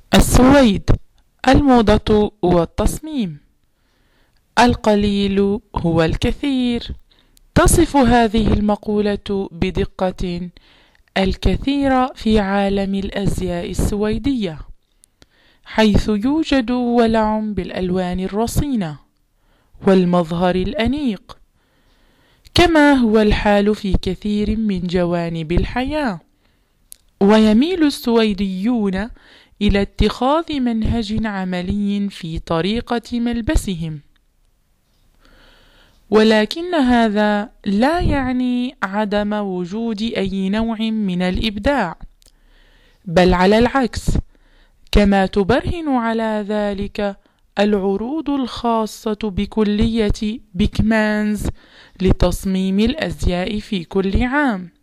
السويد: الموضة والتصميم. القليل هو الكثير. تصف هذه المقولة بدقة الكثير في عالم الأزياء السويدية، حيث يوجد ولع بالألوان الرصينة والمظهر الأنيق، كما هو الحال في كثير من جوانب الحياة. ويميل السويديون إلى اتخاذ منهج عملي في طريقة ملبسهم، ولكن هذا لا يعني عدم وجود أي نوع من الإبداع، بل على العكس، كما تبرهن على ذلك العروض الخاصة بكلية بيكمانز لتصميم الأزياء في كل عام.